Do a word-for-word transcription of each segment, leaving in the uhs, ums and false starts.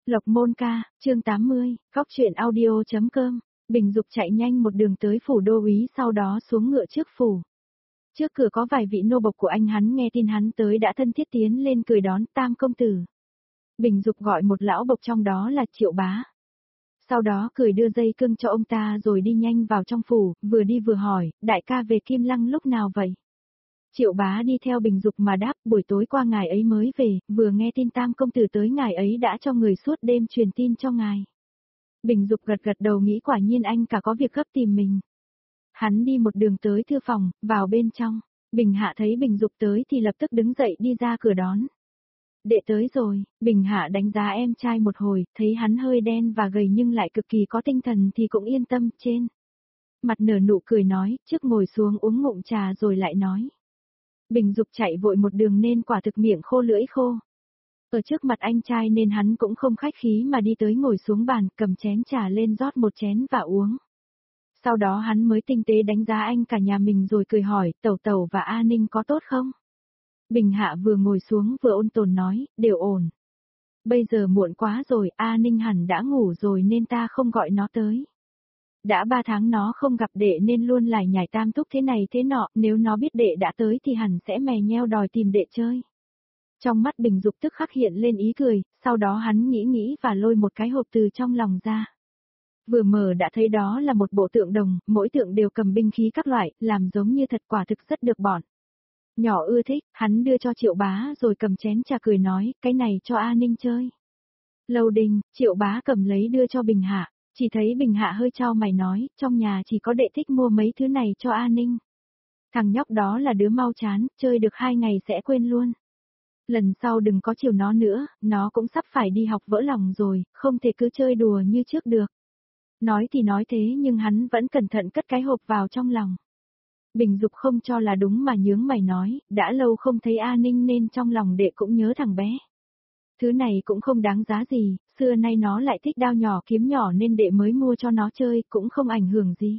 Lộc Môn Ca, chương tám mươi, góc truyện audio.com, Bình Dục chạy nhanh một đường tới phủ đô úy sau đó xuống ngựa trước phủ. Trước cửa có vài vị nô bộc của anh hắn nghe tin hắn tới đã thân thiết tiến lên cười đón Tam công tử. Bình Dục gọi một lão bộc trong đó là Triệu Bá. Sau đó cười đưa dây cưng cho ông ta rồi đi nhanh vào trong phủ, vừa đi vừa hỏi, đại ca về Kim Lăng lúc nào vậy? Triệu Bá đi theo Bình Dục mà đáp, buổi tối qua ngài ấy mới về, vừa nghe tin Tam công tử tới ngài ấy đã cho người suốt đêm truyền tin cho ngài. Bình Dục gật gật đầu nghĩ quả nhiên anh cả có việc gấp tìm mình. Hắn đi một đường tới thư phòng, vào bên trong, Bình Hạ thấy Bình Dục tới thì lập tức đứng dậy đi ra cửa đón. Đệ tới rồi, Bình Hạ đánh giá em trai một hồi, thấy hắn hơi đen và gầy nhưng lại cực kỳ có tinh thần thì cũng yên tâm trên. Mặt nở nụ cười nói, trước ngồi xuống uống ngụm trà rồi lại nói. Bình Dục chạy vội một đường nên quả thực miệng khô lưỡi khô. Ở trước mặt anh trai nên hắn cũng không khách khí mà đi tới ngồi xuống bàn, cầm chén trà lên rót một chén và uống. Sau đó hắn mới tinh tế đánh giá anh cả nhà mình rồi cười hỏi, Tẩu Tẩu và A Ninh có tốt không? Bình Hạ vừa ngồi xuống vừa ôn tồn nói, đều ổn. Bây giờ muộn quá rồi, A Ninh hẳn đã ngủ rồi nên ta không gọi nó tới. Đã ba tháng nó không gặp đệ nên luôn lải nhải tam túc thế này thế nọ, nếu nó biết đệ đã tới thì hẳn sẽ mè nheo đòi tìm đệ chơi. Trong mắt Bình Dục tức khắc hiện lên ý cười, sau đó hắn nghĩ nghĩ và lôi một cái hộp từ trong lòng ra. Vừa mở đã thấy đó là một bộ tượng đồng, mỗi tượng đều cầm binh khí các loại, làm giống như thật quả thực rất được bọn. Nhỏ ưa thích, hắn đưa cho Triệu Bá rồi cầm chén trà cười nói, cái này cho A Ninh chơi. Lâu Đình, Triệu Bá cầm lấy đưa cho Bình Hạ, chỉ thấy Bình Hạ hơi chau mày nói, trong nhà chỉ có đệ thích mua mấy thứ này cho A Ninh. Thằng nhóc đó là đứa mau chán, chơi được hai ngày sẽ quên luôn. Lần sau đừng có chiều nó nữa, nó cũng sắp phải đi học vỡ lòng rồi, không thể cứ chơi đùa như trước được. Nói thì nói thế nhưng hắn vẫn cẩn thận cất cái hộp vào trong lòng. Bình Dục không cho là đúng mà nhướng mày nói, đã lâu không thấy A Ninh nên trong lòng đệ cũng nhớ thằng bé. Thứ này cũng không đáng giá gì, xưa nay nó lại thích đao nhỏ kiếm nhỏ nên đệ mới mua cho nó chơi, cũng không ảnh hưởng gì.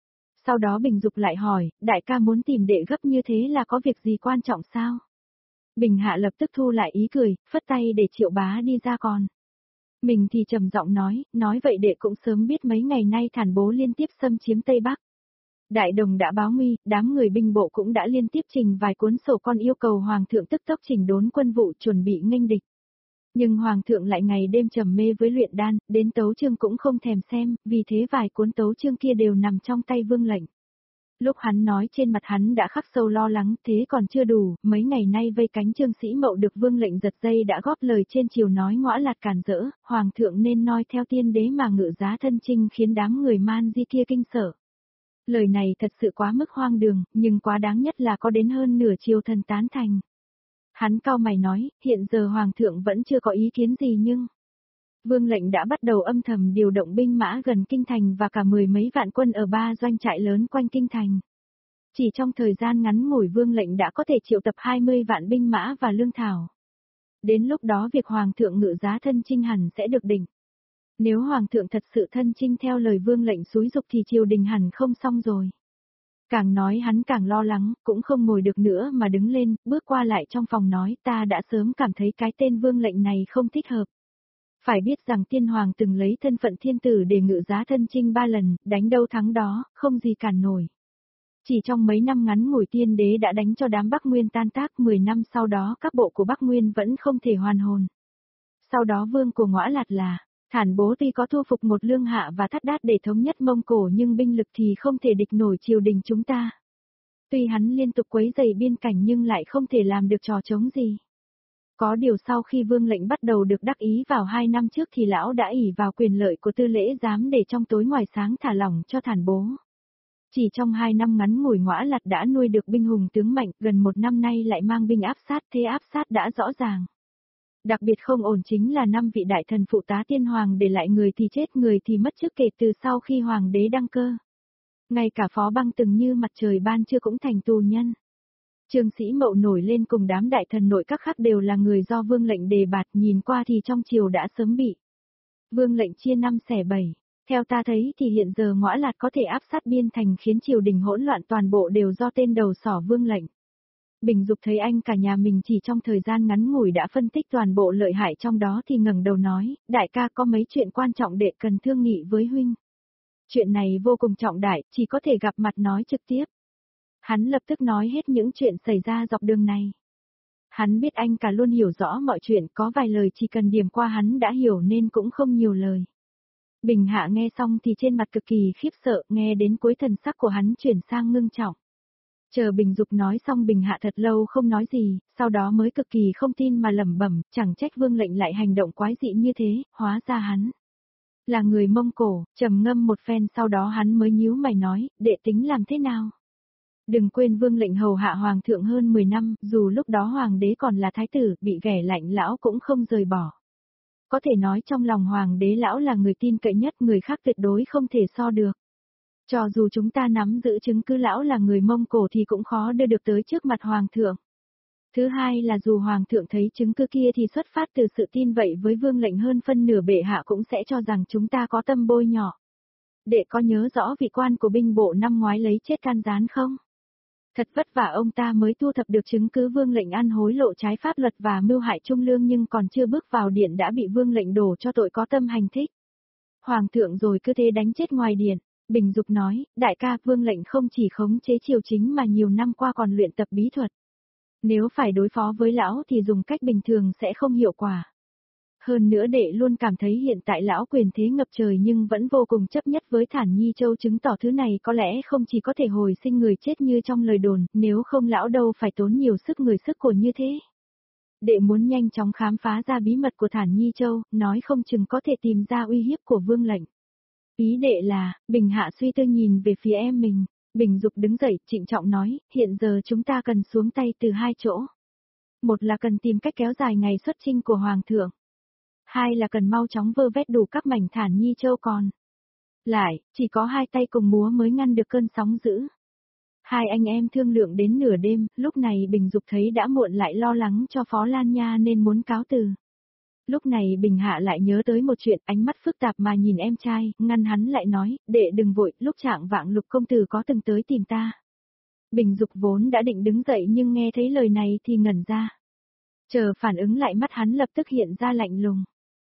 Sau đó Bình Dục lại hỏi, đại ca muốn tìm đệ gấp như thế là có việc gì quan trọng sao? Bình Hạ lập tức thu lại ý cười, phất tay để Triệu Bá đi ra còn. Mình thì trầm giọng nói, nói vậy đệ cũng sớm biết mấy ngày nay Thản Bố liên tiếp xâm chiếm Tây Bắc. Đại Đồng đã báo nguy, đám người binh bộ cũng đã liên tiếp trình vài cuốn sổ con yêu cầu Hoàng thượng tức tốc chỉnh đốn quân vụ chuẩn bị nghênh địch. Nhưng Hoàng thượng lại ngày đêm trầm mê với luyện đan, đến tấu chương cũng không thèm xem, vì thế vài cuốn tấu chương kia đều nằm trong tay Vương lệnh. Lúc hắn nói trên mặt hắn đã khắc sâu lo lắng, thế còn chưa đủ, mấy ngày nay vây cánh Trương Sĩ Mậu được Vương lệnh giật dây đã góp lời trên chiều nói ngõa lạt cản rỡ, Hoàng thượng nên noi theo tiên đế mà ngự giá thân chinh khiến đám người man di kia kinh sợ. Lời này thật sự quá mức hoang đường, nhưng quá đáng nhất là có đến hơn nửa triều thần tán thành. Hắn cau mày nói, hiện giờ Hoàng thượng vẫn chưa có ý kiến gì nhưng... Vương lệnh đã bắt đầu âm thầm điều động binh mã gần kinh thành và cả mười mấy vạn quân ở ba doanh trại lớn quanh kinh thành. Chỉ trong thời gian ngắn ngủi Vương lệnh đã có thể triệu tập hai mươi vạn binh mã và lương thảo. Đến lúc đó việc Hoàng thượng ngự giá thân chinh hẳn sẽ được định. Nếu Hoàng thượng thật sự thân chinh theo lời Vương lệnh xúi dục thì triều đình hẳn không xong rồi. Càng nói hắn càng lo lắng, cũng không ngồi được nữa mà đứng lên, bước qua lại trong phòng nói ta đã sớm cảm thấy cái tên Vương lệnh này không thích hợp. Phải biết rằng tiên hoàng từng lấy thân phận thiên tử để ngự giá thân chinh ba lần, đánh đâu thắng đó, không gì cản nổi. Chỉ trong mấy năm ngắn ngủi tiên đế đã đánh cho đám Bắc Nguyên tan tác, mười năm sau đó các bộ của Bắc Nguyên vẫn không thể hoàn hồn. Sau đó vương của Ngõa Lạt là, Thản Bố tuy có thu phục một Lương Hạ và Thắt Đát để thống nhất Mông Cổ nhưng binh lực thì không thể địch nổi triều đình chúng ta. Tuy hắn liên tục quấy rầy biên cảnh nhưng lại không thể làm được trò chống gì. Có điều sau khi Vương lệnh bắt đầu được đắc ý vào hai năm trước thì lão đã ỷ vào quyền lợi của tư lễ giám để trong tối ngoài sáng thả lỏng cho Thản Bố. Chỉ trong hai năm ngắn ngủi Ngõa Lạt đã nuôi được binh hùng tướng mạnh, gần một năm nay lại mang binh áp sát, thế áp sát đã rõ ràng. Đặc biệt không ổn chính là năm vị đại thần phụ tá tiên hoàng để lại người thì chết người thì mất chức kể từ sau khi hoàng đế đăng cơ. Ngay cả Phó Băng từng như mặt trời ban trưa cũng thành tù nhân. Trương Sĩ Mậu nổi lên cùng đám đại thần nội các khác đều là người do Vương lệnh đề bạt, nhìn qua thì trong triều đã sớm bị Vương lệnh chia năm xẻ bảy. Theo ta thấy thì hiện giờ Ngõa Lạt có thể áp sát biên thành khiến triều đình hỗn loạn toàn bộ đều do tên đầu sỏ Vương lệnh. Bình Dục thấy anh cả nhà mình chỉ trong thời gian ngắn ngủi đã phân tích toàn bộ lợi hại trong đó thì ngẩng đầu nói, đại ca có mấy chuyện quan trọng đệ cần thương nghị với huynh. Chuyện này vô cùng trọng đại, chỉ có thể gặp mặt nói trực tiếp. Hắn lập tức nói hết những chuyện xảy ra dọc đường này. Hắn biết anh cả luôn hiểu rõ mọi chuyện, có vài lời chỉ cần điểm qua hắn đã hiểu nên cũng không nhiều lời. Bình Hạ nghe xong thì trên mặt cực kỳ khiếp sợ, nghe đến cuối thần sắc của hắn chuyển sang ngưng trọng. Chờ Bình Dục nói xong Bình Hạ thật lâu không nói gì, sau đó mới cực kỳ không tin mà lẩm bẩm, chẳng trách Vương Lệnh lại hành động quái dị như thế, hóa ra hắn là người Mông Cổ. Trầm ngâm một phen sau đó hắn mới nhíu mày nói, đệ tính làm thế nào? Đừng quên Vương Lệnh hầu hạ hoàng thượng hơn mười năm, dù lúc đó hoàng đế còn là thái tử, bị ghẻ lạnh lão cũng không rời bỏ. Có thể nói trong lòng hoàng đế lão là người tin cậy nhất, người khác tuyệt đối không thể so được. Cho dù chúng ta nắm giữ chứng cứ lão là người Mông Cổ thì cũng khó đưa được tới trước mặt hoàng thượng. Thứ hai là dù hoàng thượng thấy chứng cứ kia thì xuất phát từ sự tin vậy với Vương Lệnh hơn phân nửa bệ hạ cũng sẽ cho rằng chúng ta có tâm bôi nhỏ. Đệ có nhớ rõ vị quan của binh bộ năm ngoái lấy chết can gián không? Thật vất vả ông ta mới thu thập được chứng cứ Vương Lệnh ăn hối lộ trái pháp luật và mưu hại trung lương, nhưng còn chưa bước vào điện đã bị Vương Lệnh đổ cho tội có tâm hành thích. Hoàng thượng rồi cứ thế đánh chết ngoài điện. Bình Dục nói, đại ca, Vương Lệnh không chỉ khống chế triều chính mà nhiều năm qua còn luyện tập bí thuật. Nếu phải đối phó với lão thì dùng cách bình thường sẽ không hiệu quả. Hơn nữa đệ luôn cảm thấy hiện tại lão quyền thế ngập trời nhưng vẫn vô cùng chấp nhất với Thản Nhi Châu, chứng tỏ thứ này có lẽ không chỉ có thể hồi sinh người chết như trong lời đồn, nếu không lão đâu phải tốn nhiều sức người sức của như thế. Đệ muốn nhanh chóng khám phá ra bí mật của Thản Nhi Châu, nói không chừng có thể tìm ra uy hiếp của Vương Lệnh. Ý đệ là, Bình Hạ suy tư nhìn về phía em mình. Bình Dục đứng dậy, trịnh trọng nói, hiện giờ chúng ta cần xuống tay từ hai chỗ. Một là cần tìm cách kéo dài ngày xuất chinh của Hoàng thượng. Hai là cần mau chóng vơ vét đủ các mảnh Thản Nhi Châu còn lại, chỉ có hai tay cùng múa mới ngăn được cơn sóng dữ. Hai anh em thương lượng đến nửa đêm, lúc này Bình Dục thấy đã muộn lại lo lắng cho Phó Lan Nha nên muốn cáo từ. Lúc này Bình Hạ lại nhớ tới một chuyện, ánh mắt phức tạp mà nhìn em trai, ngăn hắn lại nói, đệ đừng vội, lúc trạng vạng Lục công tử có từng tới tìm ta. Bình Dục vốn đã định đứng dậy nhưng nghe thấy lời này thì ngẩn ra. Chờ phản ứng lại mắt hắn lập tức hiện ra lạnh lùng.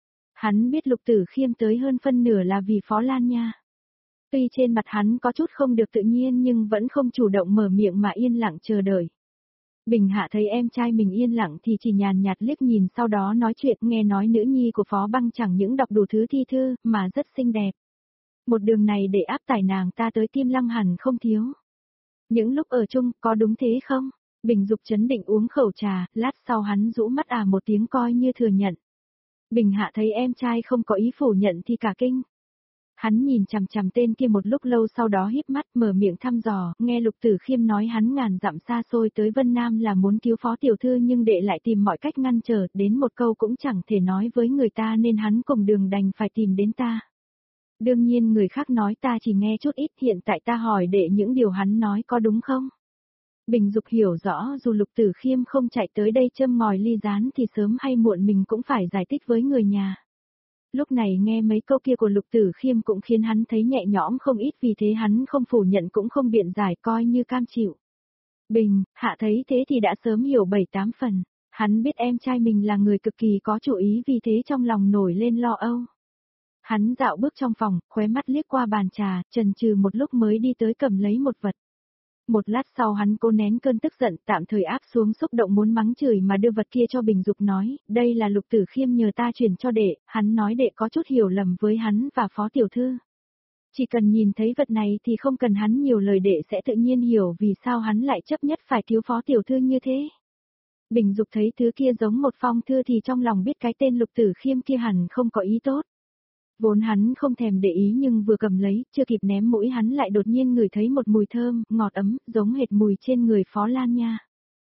Hắn biết Lục Tử Khiêm tới hơn phân nửa là vì Phó Lan Nha. Tuy trên mặt hắn có chút không được tự nhiên nhưng vẫn không chủ động mở miệng mà yên lặng chờ đợi. Bình Hạ thấy em trai mình yên lặng thì chỉ nhàn nhạt liếc nhìn, sau đó nói chuyện, nghe nói nữ nhi của Phó Băng chẳng những đọc đủ thứ thi thư mà rất xinh đẹp. Một đường này để áp tải nàng ta tới Kim Lăng hẳn không thiếu. Những lúc ở chung, có đúng thế không? Bình Dục chấn định uống khẩu trà, lát sau hắn rũ mắt à một tiếng coi như thừa nhận. Bình Hạ thấy em trai không có ý phủ nhận thì cả kinh. Hắn nhìn chằm chằm tên kia một lúc lâu sau đó híp mắt mở miệng thăm dò, nghe Lục Tử Khiêm nói hắn ngàn dặm xa xôi tới Vân Nam là muốn cứu Phó tiểu thư nhưng đệ lại tìm mọi cách ngăn trở, đến một câu cũng chẳng thể nói với người ta nên hắn cùng đường đành phải tìm đến ta. Đương nhiên người khác nói ta chỉ nghe chút ít, hiện tại ta hỏi đệ những điều hắn nói có đúng không? Bình Dục hiểu rõ dù Lục Tử Khiêm không chạy tới đây châm ngòi ly gián thì sớm hay muộn mình cũng phải giải thích với người nhà. Lúc này nghe mấy câu kia của Lục Tử Khiêm cũng khiến hắn thấy nhẹ nhõm không ít, vì thế hắn không phủ nhận cũng không biện giải, coi như cam chịu. Bình Hạ thấy thế thì đã sớm hiểu bảy tám phần, hắn biết em trai mình là người cực kỳ có chủ ý, vì thế trong lòng nổi lên lo âu. Hắn dạo bước trong phòng, khóe mắt liếc qua bàn trà, chần chừ một lúc mới đi tới cầm lấy một vật. Một lát sau hắn cố nén cơn tức giận, tạm thời áp xuống xúc động muốn mắng chửi mà đưa vật kia cho Bình Dục nói, đây là Lục Tử Khiêm nhờ ta chuyển cho đệ, hắn nói đệ có chút hiểu lầm với hắn và Phó tiểu thư. Chỉ cần nhìn thấy vật này thì không cần hắn nhiều lời đệ sẽ tự nhiên hiểu vì sao hắn lại chấp nhất phải cứu Phó tiểu thư như thế. Bình Dục thấy thứ kia giống một phong thư thì trong lòng biết cái tên Lục Tử Khiêm kia hẳn không có ý tốt. Vốn hắn không thèm để ý nhưng vừa cầm lấy, chưa kịp ném mũi hắn lại đột nhiên ngửi thấy một mùi thơm, ngọt ấm, giống hệt mùi trên người Phó Lan Nha.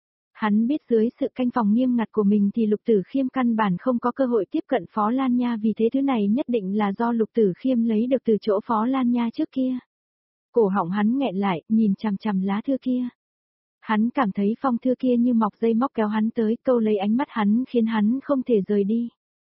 Hắn biết dưới sự canh phòng nghiêm ngặt của mình thì Lục Tử Khiêm căn bản không có cơ hội tiếp cận Phó Lan Nha, vì thế thứ này nhất định là do Lục Tử Khiêm lấy được từ chỗ Phó Lan Nha trước kia. Cổ họng hắn nghẹn lại, nhìn chằm chằm lá thư kia. Hắn cảm thấy phong thư kia như mọc dây móc kéo hắn tới, câu lấy ánh mắt hắn khiến hắn không thể rời đi.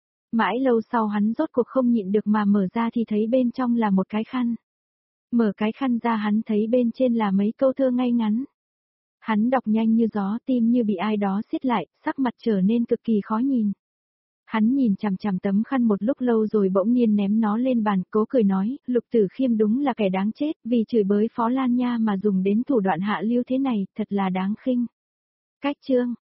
Mãi lâu sau hắn rốt cuộc không nhịn được mà mở ra thì thấy bên trong là một cái khăn. Mở cái khăn ra hắn thấy bên trên là mấy câu thơ ngay ngắn. Hắn đọc nhanh như gió, tim như bị ai đó siết lại, sắc mặt trở nên cực kỳ khó nhìn. Hắn nhìn chằm chằm tấm khăn một lúc lâu rồi bỗng nhiên ném nó lên bàn, cố cười nói, Lục Tử Khiêm đúng là kẻ đáng chết, vì chửi bới Phó Lan Nha mà dùng đến thủ đoạn hạ lưu thế này, thật là đáng khinh. Cách chương